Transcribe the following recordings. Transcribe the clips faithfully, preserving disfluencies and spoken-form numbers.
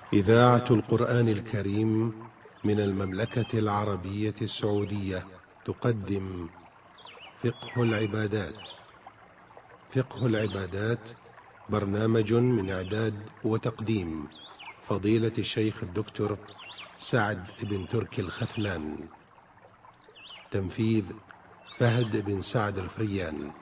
إذاعة القرآن الكريم من المملكة العربية السعودية تقدم فقه العبادات. فقه العبادات برنامج من إعداد وتقديم فضيلة الشيخ الدكتور سعد بن تركي الختلان. تنفيذ فهد بن سعد الفريان.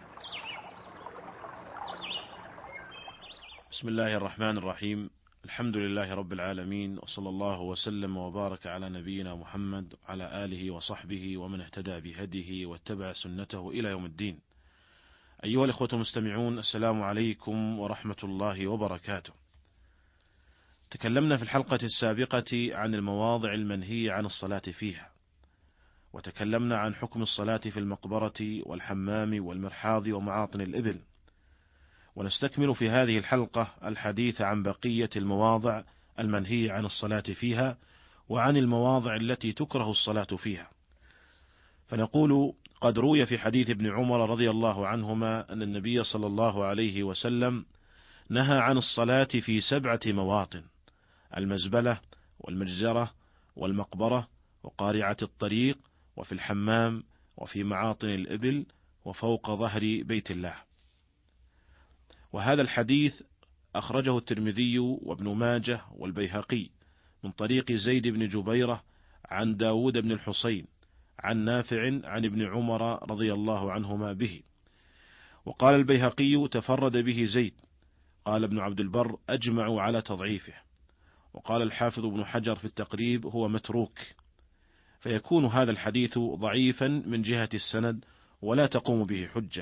بسم الله الرحمن الرحيم. الحمد لله رب العالمين، وصلى الله وسلم وبارك على نبينا محمد وعلى آله وصحبه ومن اهتدى بهديه واتبع سنته إلى يوم الدين. أيها الإخوة المستمعون، السلام عليكم ورحمة الله وبركاته. تكلمنا في الحلقة السابقة عن المواضع المنهي عن الصلاة فيها، وتكلمنا عن حكم الصلاة في المقبرة والحمام والمرحاض ومعاطن الإبل، ونستكمل في هذه الحلقة الحديث عن بقية المواضع المنهي عن الصلاة فيها وعن المواضع التي تكره الصلاة فيها. فنقول: قد روي في حديث ابن عمر رضي الله عنهما أن النبي صلى الله عليه وسلم نهى عن الصلاة في سبعة مواطن: المزبلة والمجزرة والمقبرة وقارعة الطريق وفي الحمام وفي معاطن الإبل وفوق ظهر بيت الله. وهذا الحديث أخرجه الترمذي وابن ماجه والبيهقي من طريق زيد بن جبيرة عن داود بن الحصين عن نافع عن ابن عمر رضي الله عنهما به. وقال البيهقي: تفرد به زيد. قال ابن عبد البر: أجمعوا على تضعيفه. وقال الحافظ ابن حجر في التقريب: هو متروك، فيكون هذا الحديث ضعيفا من جهة السند ولا تقوم به حجة.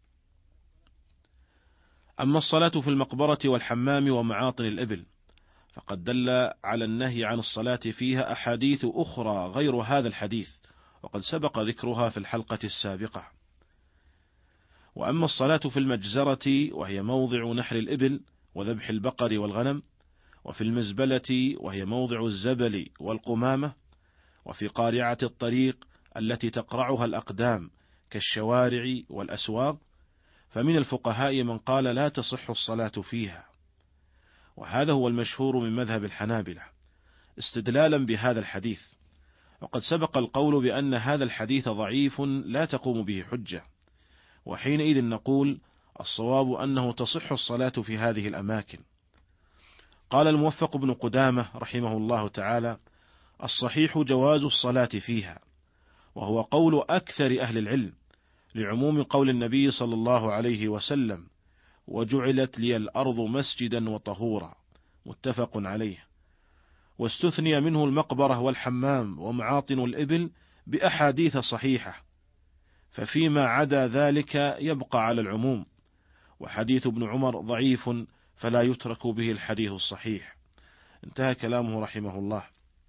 أما الصلاة في المقبرة والحمام ومعاطن الإبل فقد دل على النهي عن الصلاة فيها أحاديث أخرى غير هذا الحديث، وقد سبق ذكرها في الحلقة السابقة. وأما الصلاة في المجزرة وهي موضع نحر الإبل وذبح البقر والغنم، وفي المزبلة وهي موضع الزبل والقمامة، وفي قارعة الطريق التي تقرعها الأقدام كالشوارع والأسواق، فمن الفقهاء من قال لا تصح الصلاة فيها، وهذا هو المشهور من مذهب الحنابلة استدلالا بهذا الحديث. وقد سبق القول بأن هذا الحديث ضعيف لا تقوم به حجة، وحينئذ نقول: الصواب أنه تصح الصلاة في هذه الأماكن. قال الموفق بن قدامة رحمه الله تعالى: الصحيح جواز الصلاة فيها، وهو قول أكثر أهل العلم، لعموم قول النبي صلى الله عليه وسلم: وجعلت لي الأرض مسجدا وطهورا، متفق عليه. واستثني منه المقبرة والحمام ومعاطن الإبل بأحاديث صحيحة، ففيما عدا ذلك يبقى على العموم. وحديث ابن عمر ضعيف فلا يترك به الحديث الصحيح. انتهى كلامه رحمه الله.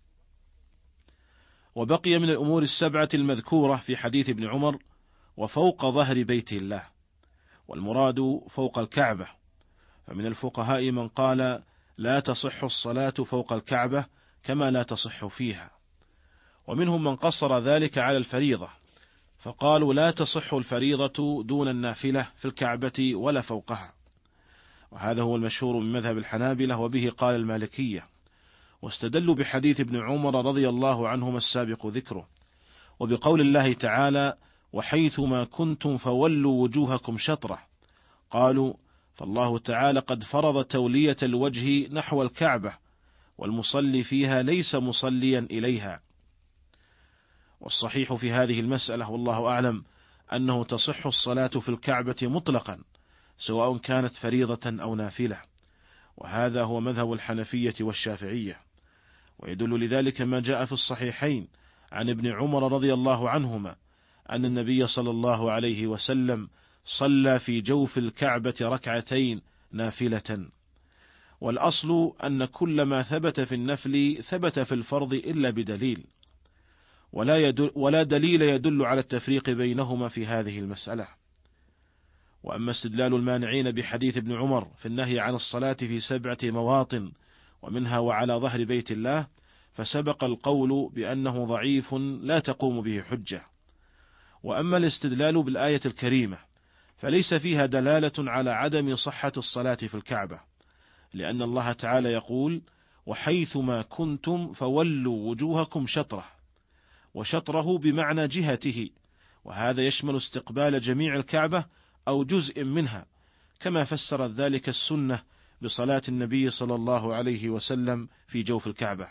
وبقي من الأمور السبعة المذكورة في حديث ابن عمر: وفوق ظهر بيت الله، والمراد فوق الكعبة. فمن الفقهاء من قال لا تصح الصلاة فوق الكعبة كما لا تصح فيها، ومنهم من قصر ذلك على الفريضة، فقالوا لا تصح الفريضة دون النافلة في الكعبة ولا فوقها. وهذا هو المشهور من مذهب الحنابلة، وبه قال المالكية، واستدلوا بحديث ابن عمر رضي الله عنهما السابق ذكره، وبقول الله تعالى: وحيثما كنتم فولوا وجوهكم شطرة. قالوا: فالله تعالى قد فرض تولية الوجه نحو الكعبة، والمصلي فيها ليس مصليا إليها. والصحيح في هذه المسألة والله أعلم أنه تصح الصلاة في الكعبة مطلقا، سواء كانت فريضة أو نافلة، وهذا هو مذهب الحنفية والشافعية. ويدل لذلك ما جاء في الصحيحين عن ابن عمر رضي الله عنهما أن النبي صلى الله عليه وسلم صلى في جوف الكعبة ركعتين نافلة. والأصل أن كل ما ثبت في النفل ثبت في الفرض إلا بدليل، ولا, يدل ولا دليل يدل على التفريق بينهما في هذه المسألة. وأما استدلال المانعين بحديث ابن عمر في النهي عن الصلاة في سبعة مواطن ومنها وعلى ظهر بيت الله، فسبق القول بأنه ضعيف لا تقوم به حجة. وأما الاستدلال بالآية الكريمة فليس فيها دلالة على عدم صحة الصلاة في الكعبة، لأن الله تعالى يقول: وحيثما كنتم فولوا وجوهكم شطره، وشطره بمعنى جهته، وهذا يشمل استقبال جميع الكعبة أو جزء منها، كما فسرت ذلك السنة بصلاة النبي صلى الله عليه وسلم في جوف الكعبة.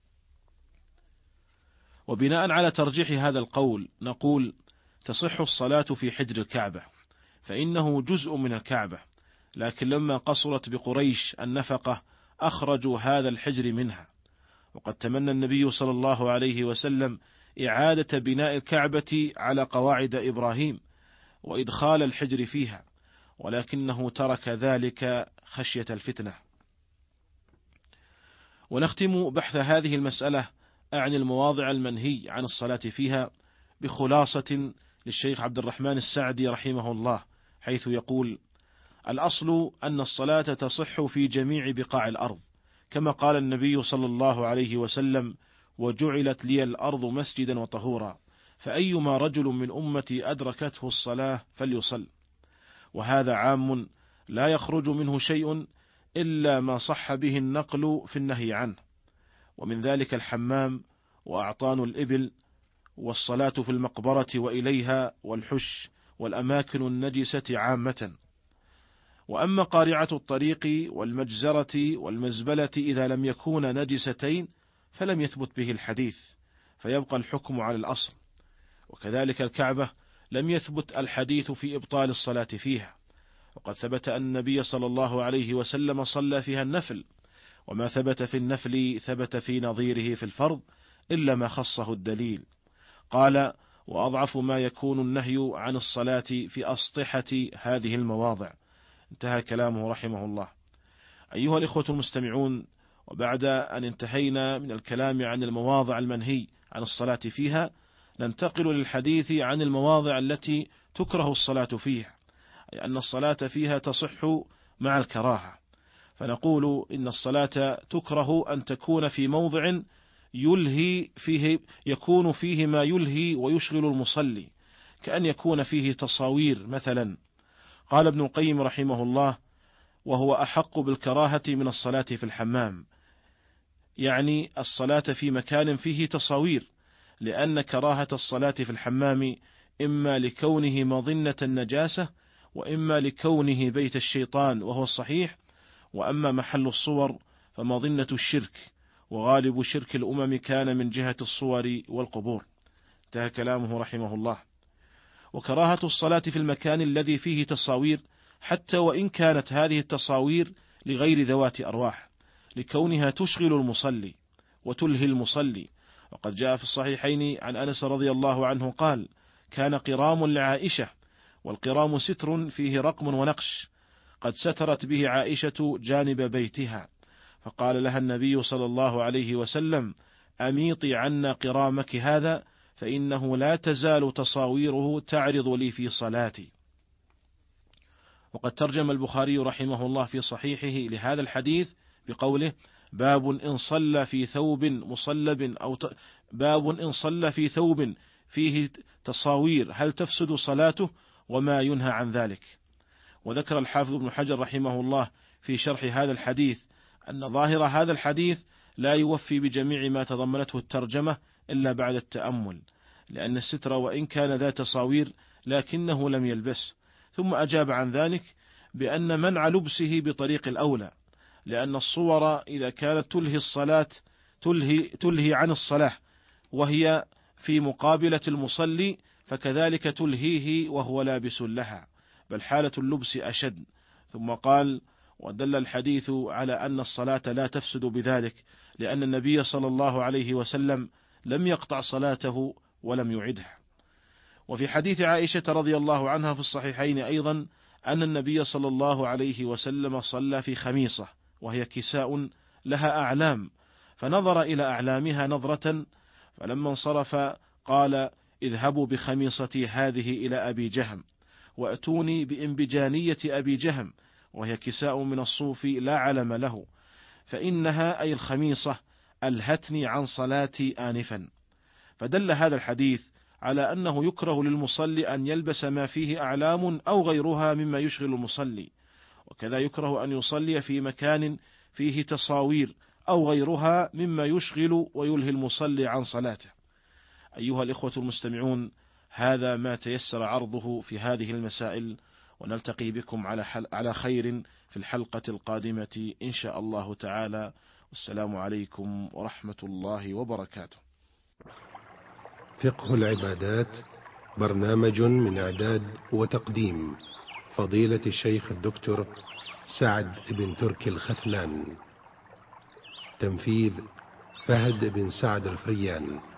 وبناء على ترجيح هذا القول نقول تصح الصلاة في حجر الكعبة، فإنه جزء من الكعبة، لكن لما قصرت بقريش النفقة أخرجوا هذا الحجر منها. وقد تمنى النبي صلى الله عليه وسلم إعادة بناء الكعبة على قواعد إبراهيم وإدخال الحجر فيها، ولكنه ترك ذلك خشية الفتنة. ونختم بحث هذه المسألة عن المواضع المنهي عن الصلاة فيها بخلاصة للشيخ عبد الرحمن السعدي رحمه الله، حيث يقول: الأصل أن الصلاة تصح في جميع بقاع الأرض، كما قال النبي صلى الله عليه وسلم: وجعلت لي الأرض مسجدا وطهورا، فأيما رجل من أمتي أدركته الصلاة فليصل. وهذا عام لا يخرج منه شيء إلا ما صح به النقل في النهي عنه، ومن ذلك الحمام وأعطان الإبل والصلاة في المقبرة وإليها والحش والأماكن النجسة عامة. وأما قارعة الطريق والمجزرة والمزبلة إذا لم يكونا نجستين فلم يثبت به الحديث، فيبقى الحكم على الأصل. وكذلك الكعبة لم يثبت الحديث في إبطال الصلاة فيها، وقد ثبت أن النبي صلى الله عليه وسلم صلى فيها النفل، وما ثبت في النفل ثبت في نظيره في الفرض إلا ما خصه الدليل. قال: وأضعف ما يكون النهي عن الصلاة في أسطحة هذه المواضع. انتهى كلامه رحمه الله. أيها الإخوة المستمعون، وبعد أن انتهينا من الكلام عن المواضع المنهي عن الصلاة فيها، ننتقل للحديث عن المواضع التي تكره الصلاة فيها، أي أن الصلاة فيها تصح مع الكراهة. فنقول إن الصلاة تكره أن تكون في موضع يلهي فيه يكون فيه ما يلهي ويشغل المصلي، كأن يكون فيه تصاوير مثلا. قال ابن القيم رحمه الله: وهو أحق بالكراهة من الصلاة في الحمام، يعني الصلاة في مكان فيه تصاوير، لأن كراهة الصلاة في الحمام إما لكونه مظنة النجاسة، وإما لكونه بيت الشيطان وهو الصحيح. وأما محل الصور فمظنة الشرك، وغالب شرك الأمم كان من جهة الصور والقبور. انتهى كلامه رحمه الله. وكراهة الصلاة في المكان الذي فيه تصاوير، حتى وإن كانت هذه التصاوير لغير ذوات أرواح، لكونها تشغل المصلي وتلهي المصلي. وقد جاء في الصحيحين عن أنس رضي الله عنه قال: كان قرام لعائشة، والقرام ستر فيه رقم ونقش، قد سترت به عائشة جانب بيتها، فقال لها النبي صلى الله عليه وسلم: أميطي عنا قرامك هذا، فإنه لا تزال تصاويره تعرض لي في صلاتي. وقد ترجم البخاري رحمه الله في صحيحه لهذا الحديث بقوله: باب إن صلى في ثوب مصلب أو ت... باب إن صلى في ثوب فيه تصاوير هل تفسد صلاته، وما ينهى عن ذلك. وذكر الحافظ ابن حجر رحمه الله في شرح هذا الحديث أن ظاهر هذا الحديث لا يوفي بجميع ما تضمنته الترجمة إلا بعد التأمل، لأن الستر وإن كان ذا تصاوير لكنه لم يلبس. ثم أجاب عن ذلك بأن منع لبسه بطريق الأولى، لأن الصور إذا كانت تلهي الصلاة تلهي, تلهي عن الصلاة وهي في مقابلة المصلي، فكذلك تلهيه وهو لابس لها، بل حالة اللبس أشد. ثم قال: ودل الحديث على أن الصلاة لا تفسد بذلك، لأن النبي صلى الله عليه وسلم لم يقطع صلاته ولم يعدها. وفي حديث عائشة رضي الله عنها في الصحيحين أيضا أن النبي صلى الله عليه وسلم صلى في خميصة، وهي كساء لها أعلام، فنظر إلى أعلامها نظرة، فلما انصرف قال: اذهبوا بخميصتي هذه إلى أبي جهم، وأتوني بإنبجانية أبي جهم، وهي كساء من الصوف لا علم له، فإنها أي الخميصة ألهتني عن صلاتي آنفا. فدل هذا الحديث على أنه يكره للمصلي أن يلبس ما فيه أعلام أو غيرها مما يشغل المصلي، وكذا يكره أن يصلي في مكان فيه تصاوير أو غيرها مما يشغل ويلهي المصلي عن صلاته. أيها الإخوة المستمعون، هذا ما تيسر عرضه في هذه المسائل، ونلتقي بكم على على خير في الحلقة القادمة إن شاء الله تعالى. والسلام عليكم ورحمة الله وبركاته. فقه العبادات، برنامج من إعداد وتقديم فضيلة الشيخ الدكتور سعد بن تركي الخثلان. تنفيذ فهد بن سعد الفريان.